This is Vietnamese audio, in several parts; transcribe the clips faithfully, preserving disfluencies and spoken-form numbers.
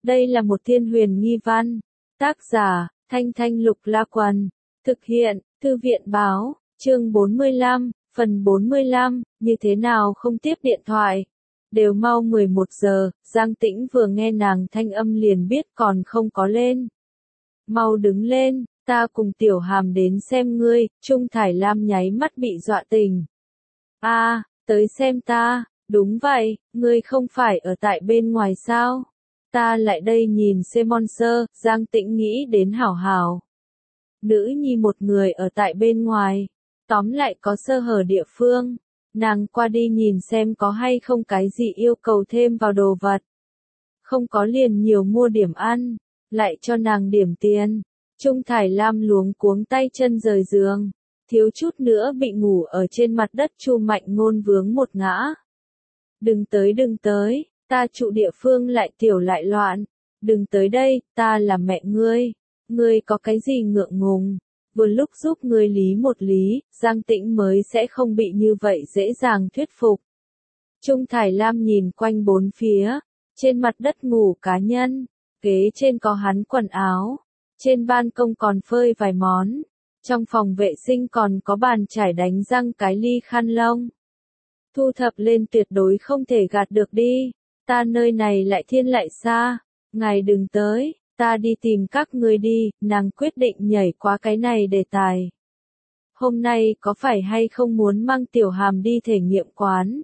Đây là một thiên huyền nghi văn. Tác giả, Thanh Thanh Lục La Quần. Thực hiện, Thư viện Báo, chương bốn mươi lăm, phần bốn mươi lăm, như thế nào không tiếp điện thoại. Đều mau mười một giờ, Giang Tĩnh vừa nghe nàng thanh âm liền biết còn không có lên. Mau đứng lên, ta cùng Tiểu Hàm đến xem ngươi, Trung Thải Lam nháy mắt bị dọa tỉnh. A, à, tới xem ta, đúng vậy, ngươi không phải ở tại bên ngoài sao? Ta lại đây nhìn xem Monster, Giang Tĩnh nghĩ đến hảo hảo. Nữ nhi một người ở tại bên ngoài, tóm lại có sơ hở địa phương, nàng qua đi nhìn xem có hay không cái gì yêu cầu thêm vào đồ vật. Không có liền nhiều mua điểm ăn, lại cho nàng điểm tiền. Trung Thải Lam luống cuống tay chân rời giường, thiếu chút nữa bị ngủ ở trên mặt đất. Chu Mạnh Ngôn vướng một ngã. Đừng tới đừng tới, ta trụ địa phương lại tiểu lại loạn, đừng tới đây, ta là mẹ ngươi, ngươi có cái gì ngượng ngùng, vừa lúc giúp ngươi lý một lý, Giang Tĩnh mới sẽ không bị như vậy dễ dàng thuyết phục. Trung Thải Lam nhìn quanh bốn phía, trên mặt đất ngủ cá nhân, ghế trên có hắn quần áo, trên ban công còn phơi vài món, trong phòng vệ sinh còn có bàn chải đánh răng cái ly khăn lông. Thu thập lên tuyệt đối không thể gạt được đi, ta nơi này lại thiên lại xa, ngài đừng tới, ta đi tìm các ngươi đi, nàng quyết định nhảy qua cái này đề tài. Hôm nay có phải hay không muốn mang Tiểu Hàm đi thể nghiệm quán?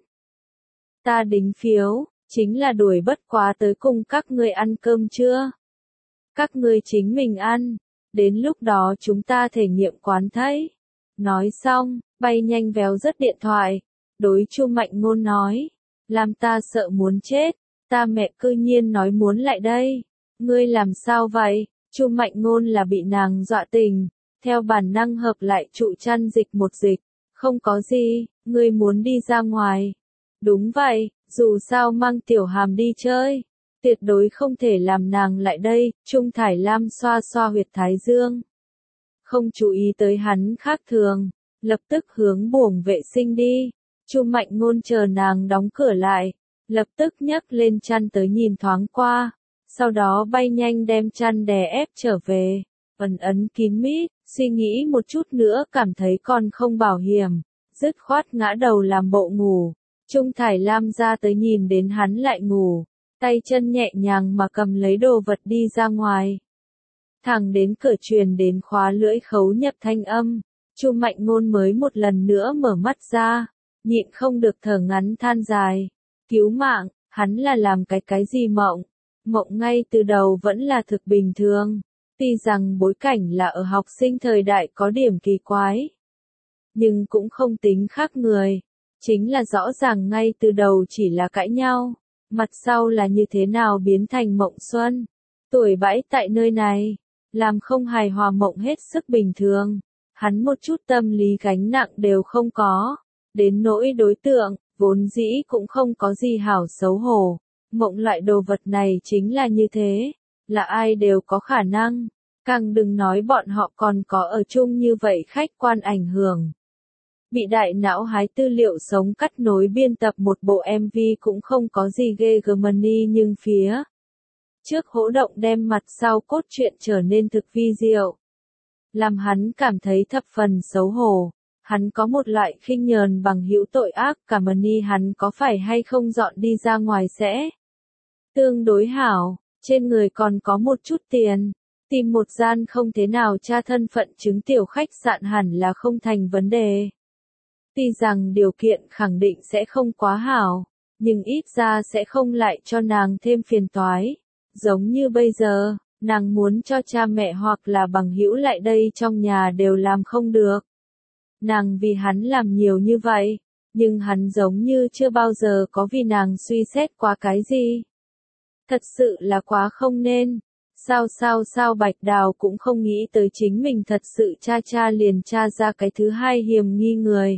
Ta đính phiếu, chính là đuổi bất quá tới cùng các ngươi ăn cơm chưa? Các ngươi chính mình ăn, đến lúc đó chúng ta thể nghiệm quán thấy. Nói xong, bay nhanh véo rớt điện thoại, đối Chu Mạnh Ngôn nói, làm ta sợ muốn chết, ta mẹ cư nhiên nói muốn lại đây. Ngươi làm sao vậy? Chu Mạnh Ngôn là bị nàng dọa tỉnh, theo bản năng hợp lại trụ chăn dịch một dịch, không có gì, ngươi muốn đi ra ngoài. Đúng vậy, dù sao mang Tiểu Hàm đi chơi, tuyệt đối không thể làm nàng lại đây. Trung Thải Lam xoa xoa huyệt thái dương, không chú ý tới hắn khác thường, lập tức hướng buồng vệ sinh đi. Chu Mạnh Ngôn chờ nàng đóng cửa lại, lập tức nhấc lên chăn tới nhìn thoáng qua, sau đó bay nhanh đem chăn đè ép trở về, ẩn ấn kín mít, suy nghĩ một chút nữa cảm thấy còn không bảo hiểm, dứt khoát ngã đầu làm bộ ngủ. Trung Thải Lam ra tới nhìn đến hắn lại ngủ, tay chân nhẹ nhàng mà cầm lấy đồ vật đi ra ngoài. Thẳng đến cửa truyền đến khóa lưỡi khấu nhập thanh âm, Chu Mạnh Ngôn mới một lần nữa mở mắt ra, nhịn không được thở ngắn than dài. Cứu mạng, hắn là làm cái cái gì mộng? Mộng ngay từ đầu vẫn là thực bình thường, tuy rằng bối cảnh là ở học sinh thời đại có điểm kỳ quái, nhưng cũng không tính khác người, chính là rõ ràng ngay từ đầu chỉ là cãi nhau, mặt sau là như thế nào biến thành mộng xuân, tuổi bãi tại nơi này, làm không hài hòa mộng hết sức bình thường, hắn một chút tâm lý gánh nặng đều không có, đến nỗi đối tượng, vốn dĩ cũng không có gì hảo xấu hổ. Mộng loại đồ vật này chính là như thế, là ai đều có khả năng, càng đừng nói bọn họ còn có ở chung như vậy khách quan ảnh hưởng. Bị đại não hái tư liệu sống cắt nối biên tập một bộ em vê cũng không có gì ghê gớm nhưng phía trước hỗ động đem mặt sau cốt truyện trở nên thực vi diệu, làm hắn cảm thấy thập phần xấu hổ. Hắn có một loại khinh nhờn bằng hữu tội ác, cảm ơn ni hắn có phải hay không dọn đi ra ngoài sẽ tương đối hảo, trên người còn có một chút tiền, tìm một gian không thế nào tra thân phận chứng tiểu khách sạn hẳn là không thành vấn đề. Tuy rằng điều kiện khẳng định sẽ không quá hảo, nhưng ít ra sẽ không lại cho nàng thêm phiền toái. Giống như bây giờ, nàng muốn cho cha mẹ hoặc là bằng hữu lại đây trong nhà đều làm không được. Nàng vì hắn làm nhiều như vậy, nhưng hắn giống như chưa bao giờ có vì nàng suy xét qua cái gì. Thật sự là quá không nên. Sao sao sao Bạch Đào cũng không nghĩ tới chính mình thật sự cha cha liền tra ra cái thứ hai hiểm nghi người.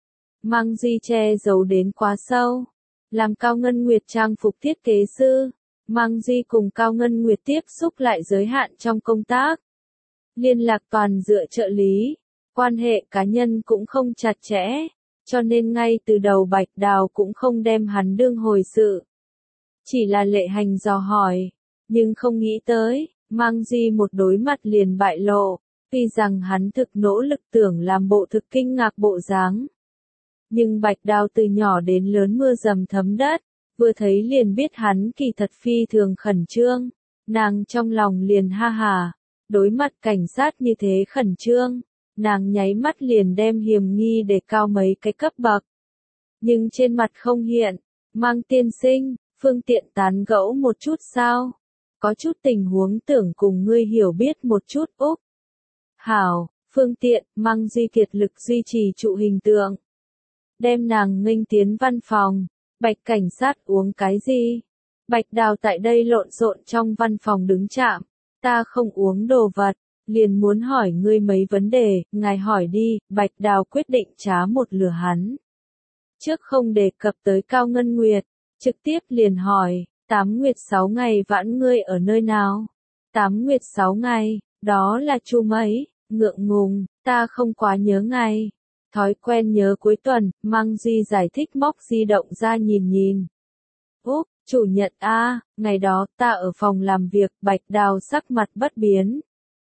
Mang Duy che giấu đến quá sâu. Làm Cao Ngân Nguyệt trang phục thiết kế sư, Mang Duy cùng Cao Ngân Nguyệt tiếp xúc lại giới hạn trong công tác. Liên lạc toàn dựa trợ lý. Quan hệ cá nhân cũng không chặt chẽ, cho nên ngay từ đầu Bạch Đào cũng không đem hắn đương hồi sự. Chỉ là Lệ Hành dò hỏi, Nhưng không nghĩ tới, Mang Di một đối mặt liền bại lộ, tuy rằng hắn thực nỗ lực tưởng làm bộ thực kinh ngạc bộ dáng. Nhưng Bạch Đào từ nhỏ đến lớn mưa dầm thấm đất, vừa thấy liền biết hắn kỳ thật phi thường khẩn trương, nàng trong lòng liền ha hà, đối mặt cảnh sát như thế khẩn trương, nàng nháy mắt liền đem hiểm nghi để cao mấy cái cấp bậc. Nhưng trên mặt không hiện, Mang tiên sinh, phương tiện tán gẫu một chút sao? Có chút tình huống tưởng cùng ngươi hiểu biết một chút Úc. Hảo, phương tiện, Mang Di kiệt lực duy trì trụ hình tượng. Đem nàng nghênh tiến văn phòng, Bạch cảnh sát uống cái gì? Bạch Đào tại đây lộn xộn trong văn phòng đứng chạm, ta không uống đồ vật, liền muốn hỏi ngươi mấy vấn đề, ngài hỏi đi, Bạch Đào quyết định trá một lửa hắn. Trước không đề cập tới Cao Ngân Nguyệt, trực tiếp liền hỏi, tám nguyệt sáu ngày vãn ngươi ở nơi nào? Tám nguyệt sáu ngày, đó là chu mấy, ngượng ngùng, ta không quá nhớ ngày. Thói quen nhớ cuối tuần, Mang Di giải thích móc di động ra nhìn nhìn. Úp, chủ nhật a, ngày đó ta ở phòng làm việc, Bạch Đào sắc mặt bất biến.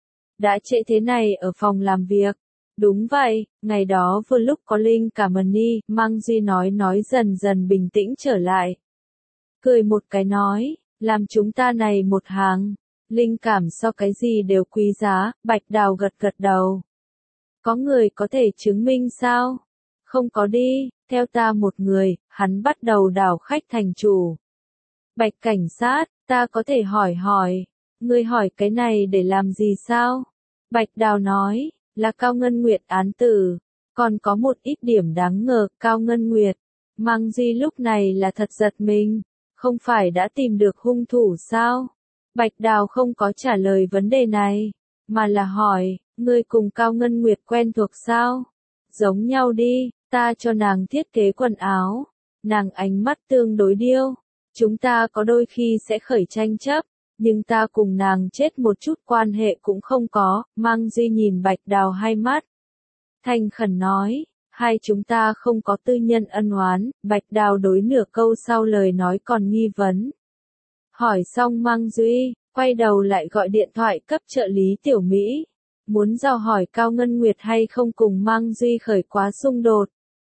Đã trễ thế này ở phòng làm việc. Đúng vậy, ngày đó vừa lúc có Linh cả Mani, Mang Di nói nói dần dần bình tĩnh trở lại. Cười một cái nói, làm chúng ta này một hàng, linh cảm so cái gì đều quý giá, Bạch Đào gật gật đầu. Có người có thể chứng minh sao? Không có đi, theo ta một người, hắn bắt đầu đảo khách thành chủ. Bạch cảnh sát, ta có thể hỏi hỏi, ngươi hỏi cái này để làm gì sao? Bạch Đào nói, là Cao Ngân Nguyệt án tử, còn có một ít điểm đáng ngờ, Cao Ngân Nguyệt. Mang Di lúc này là thật giật mình, không phải đã tìm được hung thủ sao? Bạch Đào không có trả lời vấn đề này, mà là hỏi, ngươi cùng Cao Ngân Nguyệt quen thuộc sao? Giống nhau đi, ta cho nàng thiết kế quần áo, nàng ánh mắt tương đối điêu, chúng ta có đôi khi sẽ khởi tranh chấp, nhưng ta cùng nàng chết một chút quan hệ cũng không có, Mang Di nhìn Bạch Đào hai mắt. Thành khẩn nói, hai chúng ta không có tư nhân ân oán, Bạch Đào đối nửa câu sau lời nói còn nghi vấn. Hỏi xong Mang Duy, quay đầu lại gọi điện thoại cấp trợ lý Tiểu Mỹ, muốn dò hỏi Cao Ngân Nguyệt hay không cùng Mang Duy khởi quá xung đột.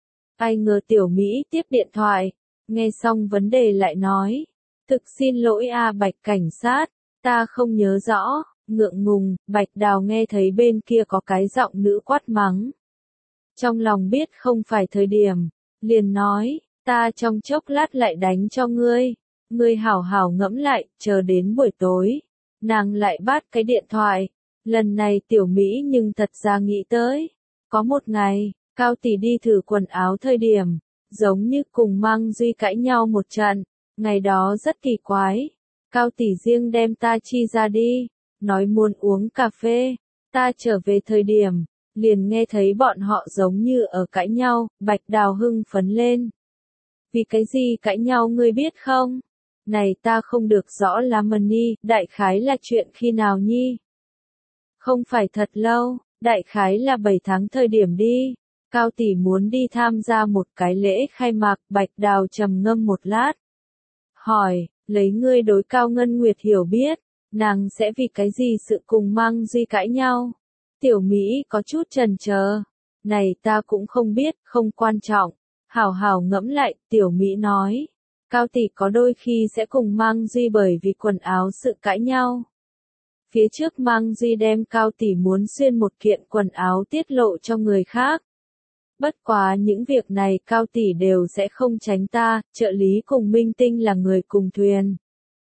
Ai ngờ Tiểu Mỹ tiếp điện thoại, nghe xong vấn đề lại nói, thực xin lỗi a Bạch cảnh sát, ta không nhớ rõ, ngượng ngùng, Bạch Đào nghe thấy bên kia có cái giọng nữ quát mắng. Trong lòng biết không phải thời điểm, liền nói, ta trong chốc lát lại đánh cho ngươi, ngươi hảo hảo ngẫm lại, chờ đến buổi tối. Nàng lại bắt cái điện thoại, lần này Tiểu Mỹ nhưng thật ra nghĩ tới, có một ngày, Cao tỷ đi thử quần áo thời điểm, giống như cùng Mang Duy cãi nhau một trận, ngày đó rất kỳ quái, Cao tỷ riêng đem ta chi ra đi, nói muốn uống cà phê, ta trở về thời điểm, liền nghe thấy bọn họ giống như ở cãi nhau, Bạch Đào hưng phấn lên. Vì cái gì cãi nhau ngươi biết không? Này ta không được rõ lắm Mani, đại khái là chuyện khi nào nhi? Không phải thật lâu, đại khái là bảy tháng thời điểm đi. Cao tỷ muốn đi tham gia một cái lễ khai mạc, Bạch Đào trầm ngâm một lát. Hỏi, lấy ngươi đối Cao Ngân Nguyệt hiểu biết, nàng sẽ vì cái gì sự cùng Mang Duy cãi nhau? Tiểu Mỹ có chút chần chờ. Này ta cũng không biết, không quan trọng. Hảo hảo ngẫm lại, Tiểu Mỹ nói. Cao tỷ có đôi khi sẽ cùng Mang Duy bởi vì quần áo sự cãi nhau. Phía trước Mang Duy đem Cao tỷ muốn xuyên một kiện quần áo tiết lộ cho người khác. Bất quá những việc này Cao tỷ đều sẽ không tránh ta, trợ lý cùng Minh Tinh là người cùng thuyền.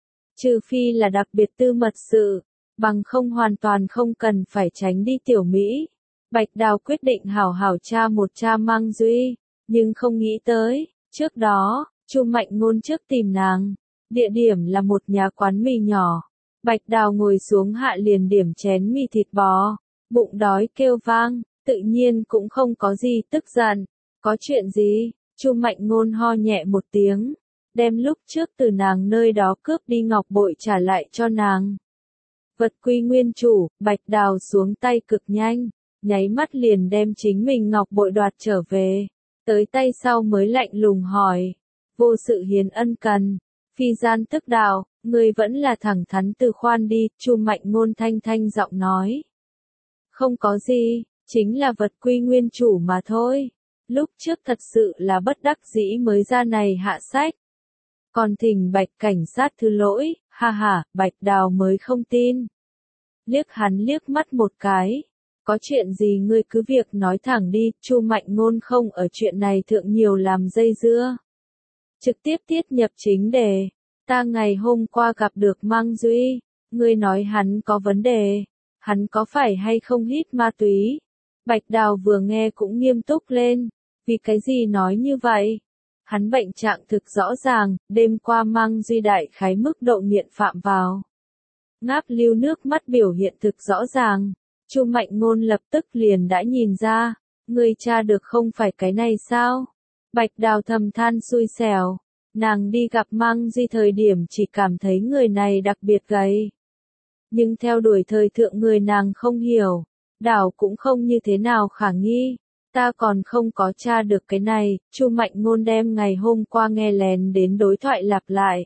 Trừ phi là đặc biệt tư mật sự, bằng không hoàn toàn không cần phải tránh đi Tiểu Mỹ. Bạch Đào quyết định hảo hảo tra một tra Mang Duy, nhưng không nghĩ tới, trước đó, Chu Mạnh Ngôn trước tìm nàng, địa điểm là một nhà quán mì nhỏ. Bạch Đào ngồi xuống hạ liền điểm chén mì thịt bò, bụng đói kêu vang, tự nhiên cũng không có gì tức giận. Có chuyện gì? Chu Mạnh Ngôn ho nhẹ một tiếng, đem lúc trước từ nàng nơi đó cướp đi ngọc bội trả lại cho nàng. Vật quy nguyên chủ, Bạch Đào xuống tay cực nhanh, nháy mắt liền đem chính mình ngọc bội đoạt trở về, tới tay sau mới lạnh lùng hỏi, vô sự hiến ân cần, Phi gian tức đạo, ngươi vẫn là thẳng thắn từ khoan đi, Chu Mạnh Ngôn thanh thanh giọng nói. Không có gì, chính là vật quy nguyên chủ mà thôi. Lúc trước thật sự là bất đắc dĩ mới ra này hạ sách. Còn thỉnh Bạch cảnh sát thứ lỗi, ha ha, Bạch Đào mới không tin. Liếc hắn liếc mắt một cái. Có chuyện gì ngươi cứ việc nói thẳng đi, Chu Mạnh Ngôn không ở chuyện này thượng nhiều làm dây dưa. Trực tiếp tiết nhập chính đề. Ta ngày hôm qua gặp được Mang Duy, ngươi nói hắn có vấn đề, hắn có phải hay không hít ma túy? Bạch Đào vừa nghe cũng nghiêm túc lên, vì cái gì nói như vậy? Hắn bệnh trạng thực rõ ràng, đêm qua Mang Duy đại khái mức độ nghiện phạm vào. Ngáp lưu nước mắt biểu hiện thực rõ ràng, Chu Mạnh Ngôn lập tức liền đã nhìn ra, ngươi tra được không phải cái này sao? Bạch Đào thầm than xui xẻo. Nàng đi gặp Mang Duy thời điểm chỉ cảm thấy người này đặc biệt gầy. Nhưng theo đuổi thời thượng người nàng không hiểu, đảo cũng không như thế nào khả nghi. Ta còn không có tra được cái này, Chu Mạnh Ngôn đem ngày hôm qua nghe lén đến đối thoại lặp lại.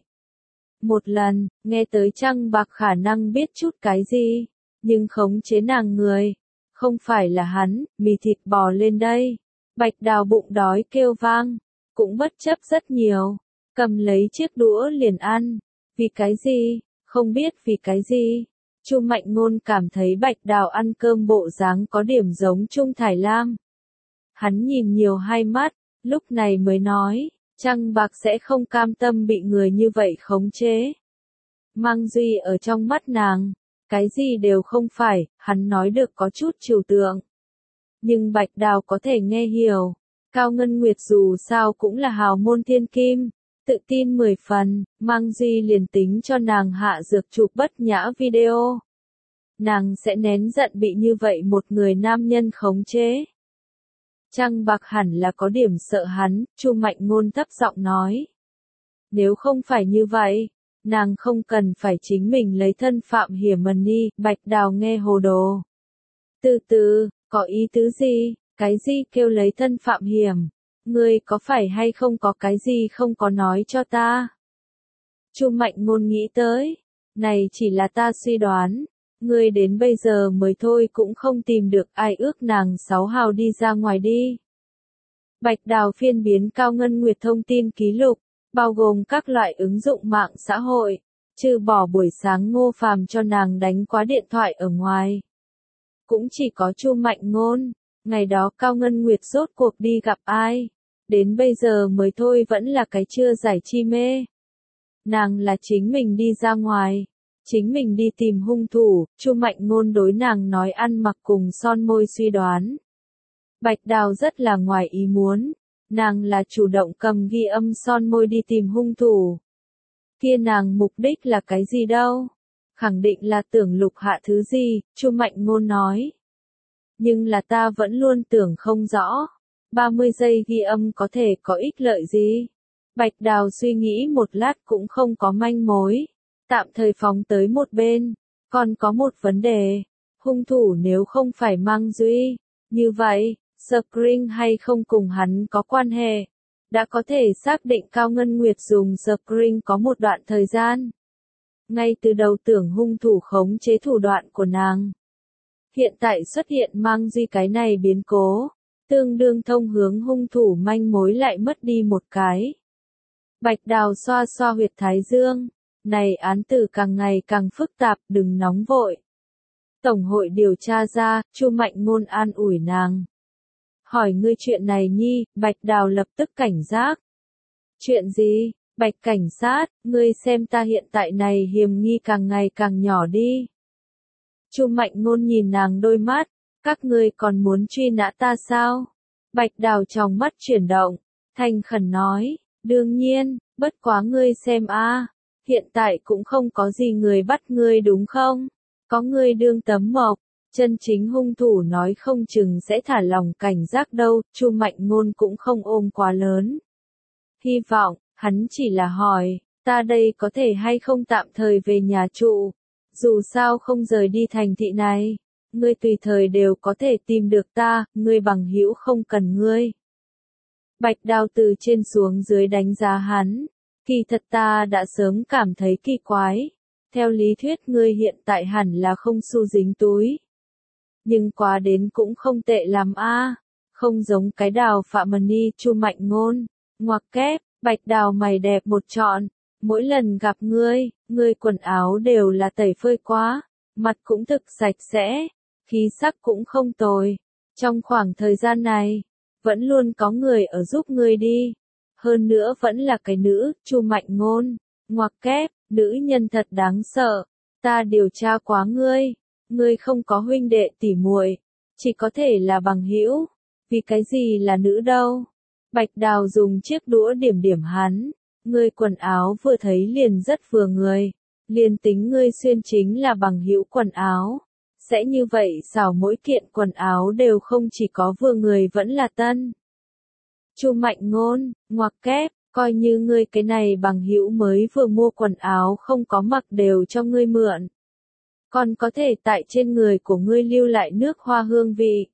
Một lần, nghe tới Trăng Bạc khả năng biết chút cái gì, nhưng khống chế nàng người. Không phải là hắn, mì thịt bò lên đây. Bạch Đào bụng đói kêu vang, cũng bất chấp rất nhiều. Cầm lấy chiếc đũa liền ăn. Vì cái gì? Không biết vì cái gì. Chu Mạnh Ngôn cảm thấy Bạch Đào ăn cơm bộ dáng có điểm giống Trung Thải Lam. Hắn nhìn nhiều hai mắt, lúc này mới nói, Trăng Bạc sẽ không cam tâm bị người như vậy khống chế. Mang Duy ở trong mắt nàng, cái gì đều không phải, hắn nói được có chút trừu tượng. Nhưng Bạch Đào có thể nghe hiểu, Cao Ngân Nguyệt dù sao cũng là hào môn thiên kim. Tự tin mười phần, Mang Duy liền tính cho nàng hạ dược chụp bất nhã video. Nàng sẽ nén giận bị như vậy một người nam nhân khống chế. Trăng Bạc hẳn là có điểm sợ hắn, Chu Mạnh Ngôn thấp giọng nói. Nếu không phải như vậy, nàng không cần phải chính mình lấy thân phạm hiểm đi, Bạch Đào nghe hồ đồ. Từ từ, có ý tứ gì, cái gì kêu lấy thân phạm hiểm? Ngươi có phải hay không có cái gì không có nói cho ta? Chu Mạnh Ngôn nghĩ tới, này chỉ là ta suy đoán, ngươi đến bây giờ mới thôi cũng không tìm được ai ước nàng sáu hào đi ra ngoài đi. Bạch Đào phiên biến Cao Ngân Nguyệt thông tin ký lục, bao gồm các loại ứng dụng mạng xã hội, trừ bỏ buổi sáng Ngô Phàm cho nàng đánh quá điện thoại ở ngoài. Cũng chỉ có Chu Mạnh Ngôn, ngày đó Cao Ngân Nguyệt rốt cuộc đi gặp ai? Đến bây giờ mới thôi vẫn là cái chưa giải chi mê. Nàng là chính mình đi ra ngoài, chính mình đi tìm hung thủ, Chu Mạnh Ngôn đối nàng nói ăn mặc cùng son môi suy đoán. Bạch Đào rất là ngoài ý muốn, nàng là chủ động cầm ghi âm son môi đi tìm hung thủ. Kia nàng mục đích là cái gì đâu? Khẳng định là tưởng lục hạ thứ gì, Chu Mạnh Ngôn nói. Nhưng là ta vẫn luôn tưởng không rõ. ba mươi giây ghi âm có thể có ích lợi gì? Bạch Đào suy nghĩ một lát cũng không có manh mối. Tạm thời phóng tới một bên. Còn có một vấn đề. Hung thủ nếu không phải Mang Duy. Như vậy, Screen hay không cùng hắn có quan hệ? Đã có thể xác định Cao Ngân Nguyệt dùng Screen có một đoạn thời gian. Ngay từ đầu tưởng hung thủ khống chế thủ đoạn của nàng. Hiện tại xuất hiện Mang Duy cái này biến cố. Tương đương thông hướng hung thủ manh mối lại mất đi một cái. Bạch Đào xoa xoa huyệt thái dương. Này án tử càng ngày càng phức tạp, đừng nóng vội. Tổng hội điều tra ra, Chu Mạnh Ngôn an ủi nàng. Hỏi ngươi chuyện này nhi, Bạch Đào lập tức cảnh giác. Chuyện gì? Bạch cảnh sát, ngươi xem ta hiện tại này hiểm nghi càng ngày càng nhỏ đi. Chu Mạnh Ngôn nhìn nàng đôi mắt, các ngươi còn muốn truy nã ta sao? Bạch Đào trong mắt chuyển động, thành khẩn nói, đương nhiên, bất quá ngươi xem a, hiện tại cũng không có gì người bắt ngươi đúng không? Có ngươi đương tấm mộc, chân chính hung thủ nói không chừng sẽ thả lòng cảnh giác đâu, Chu Mạnh Ngôn cũng không ôm quá lớn. Hy vọng, hắn chỉ là hỏi, ta đây có thể hay không tạm thời về nhà trụ, dù sao không rời đi thành thị này. Ngươi tùy thời đều có thể tìm được ta, ngươi bằng hữu không cần ngươi. Bạch Đào từ trên xuống dưới đánh giá hắn, Kỳ thật ta đã sớm cảm thấy kỳ quái. Theo lý thuyết ngươi hiện tại hẳn là không xu dính túi. Nhưng quá đến cũng không tệ lắm a, không giống cái Đào Phạm Mani Chu Mạnh Ngôn. Ngoặc kép, Bạch Đào mày đẹp một trọn, mỗi lần gặp ngươi, ngươi quần áo đều là tẩy phơi quá, mặt cũng thực sạch sẽ, khí sắc cũng không tồi. Trong khoảng thời gian này, vẫn luôn có người ở giúp ngươi đi. Hơn nữa vẫn là cái nữ, Chu Mạnh Ngôn. Ngoặc kép, nữ nhân thật đáng sợ. Ta điều tra quá ngươi, ngươi không có huynh đệ tỉ muội, chỉ có thể là bằng hữu. Vì cái gì là nữ đâu? Bạch Đào dùng chiếc đũa điểm điểm hắn. Ngươi quần áo vừa thấy liền rất vừa người. Liền tính ngươi xuyên chính là bằng hữu quần áo. Sẽ như vậy sao mỗi kiện quần áo đều không chỉ có vừa người vẫn là tân. Chu Mạnh Ngôn, ngoặc kép, coi như ngươi cái này bằng hữu mới vừa mua quần áo không có mặc đều cho ngươi mượn. Còn có thể tại trên người của ngươi lưu lại nước hoa hương vị.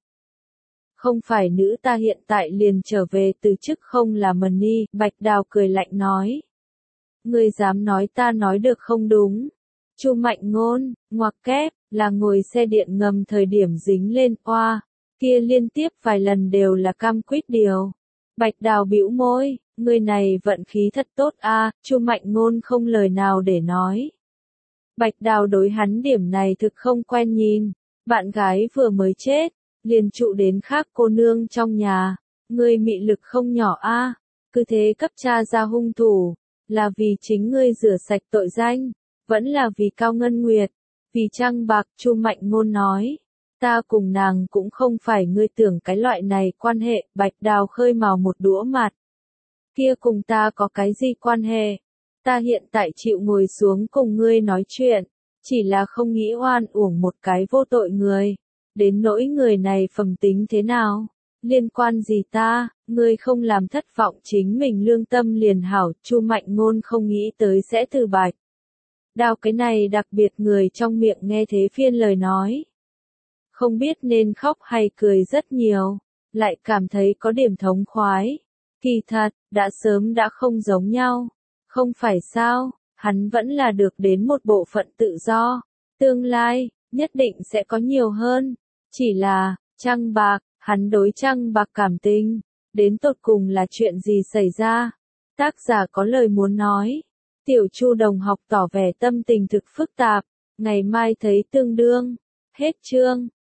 Không phải nữ ta hiện tại liền trở về từ chức không là Mani, Bạch Đào cười lạnh nói. Ngươi dám nói ta nói được không đúng. Chu Mạnh Ngôn, ngoặc kép, là ngồi xe điện ngầm thời điểm dính lên oa, kia liên tiếp vài lần đều là cam quýt điều. Bạch Đào bĩu môi, người này vận khí thật tốt a, Chu Mạnh Ngôn không lời nào để nói. Bạch Đào đối hắn điểm này thực không quen nhìn, bạn gái vừa mới chết, liền trụ đến khác cô nương trong nhà, ngươi mị lực không nhỏ a, cứ thế cấp tra ra hung thủ, là vì chính ngươi rửa sạch tội danh, vẫn là vì Cao Ngân Nguyệt, vì trăng bạc. Chu Mạnh Ngôn nói. Ta cùng nàng cũng không phải ngươi tưởng cái loại này quan hệ. Bạch Đào khơi mào một đũa mặt. Kia cùng ta có cái gì quan hệ? Ta hiện tại chịu ngồi xuống cùng ngươi nói chuyện, chỉ là không nghĩ oan uổng một cái vô tội người. Đến nỗi người này phẩm tính thế nào? Liên quan gì ta? Ngươi không làm thất vọng chính mình lương tâm liền hảo. Chu Mạnh Ngôn không nghĩ tới sẽ từ Bạch Đào cái này đặc biệt người trong miệng nghe thế phiên lời nói. Không biết nên khóc hay cười rất nhiều, lại cảm thấy có điểm thống khoái. Kỳ thật, đã sớm đã không giống nhau. Không phải sao, hắn vẫn là được đến một bộ phận tự do. Tương lai, nhất định sẽ có nhiều hơn. Chỉ là, trăng bạc, hắn đối trăng bạc cảm tình. Đến tột cùng là chuyện gì xảy ra? Tác giả có lời muốn nói. Tiểu Chu đồng học tỏ vẻ tâm tình thực phức tạp. Ngày mai thấy tương đương. Hết chương.